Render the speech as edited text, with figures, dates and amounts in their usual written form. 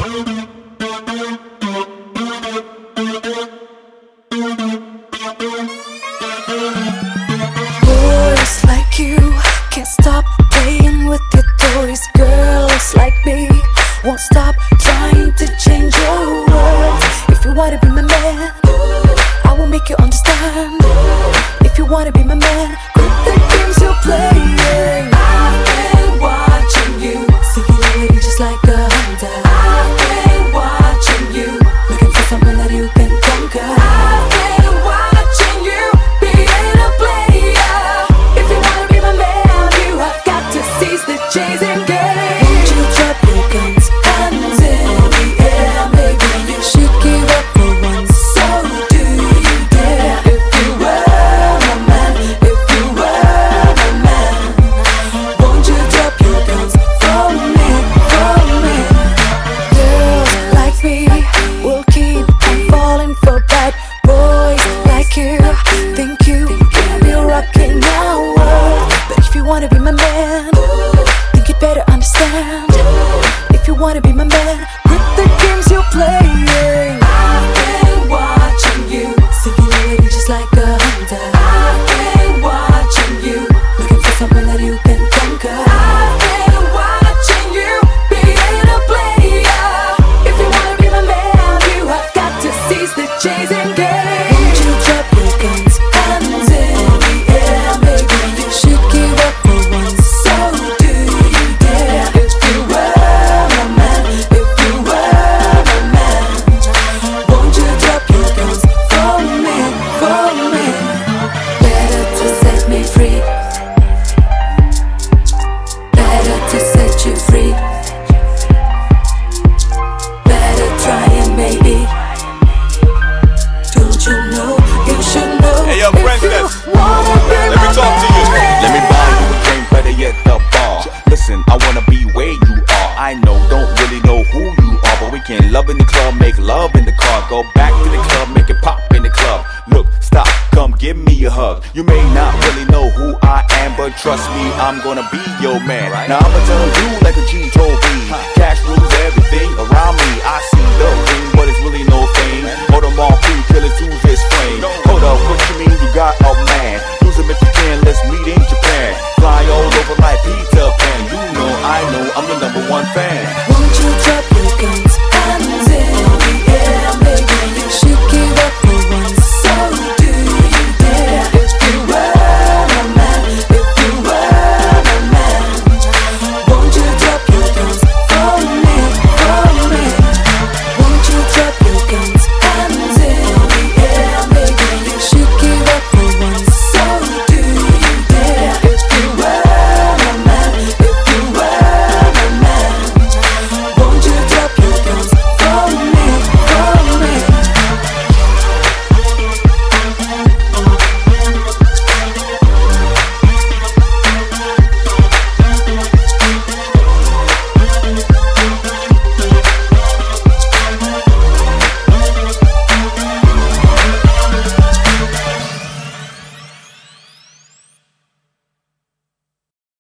Boys like you can't stop playing with your toys. Girls like me won't stop trying to change your world. If you wanna be my man, I will make you understand. If you wanna be my man, quit the games you're playing. I've been watching you, singularity just like a hunter. I've been watching you, looking for someone that you can conquer. I've been watching you, being a player. If you wanna be my man, you have got to seize the chasing game. Won't you drop your guns, hands in the air? Maybe you should give up for once. So do you dare? If you were my man, if you were my man, won't you drop your guns for me, for me? Girls like me will keep on falling for bad boys like you. Think you can be rocking our world, but if you wanna be my man, think you better understand. If you wanna be my man, quit the games you're playing. I've been watching you, singularity just like a hunter. I've been watching you, looking for someone that you can conquer. I've been watching you, being a player. If you wanna be my man, you have got to seize the chasing game. Won't you drop your guns, hands in the air? Maybe you should give up for once. So do you dare? If you were my man, if you were my man, won't you drop your guns for me, for me? Better to set me free, better to set you free. Better try and maybe. Don't you know, you should know. Hey, yo, if princess, you wanna be let me my talk to you. man. Let me buy you a drink, better yet the bar. Listen, I wanna be where you are. I know, don't really know who you are, but we can love in the club, make love in the car. Go back to the club, make it pop in the club. Look, stop, come give me a hug. You may not really know who I am, but trust me, I'm gonna be your man. Now I'ma tell you like a G told me, cash rules everything.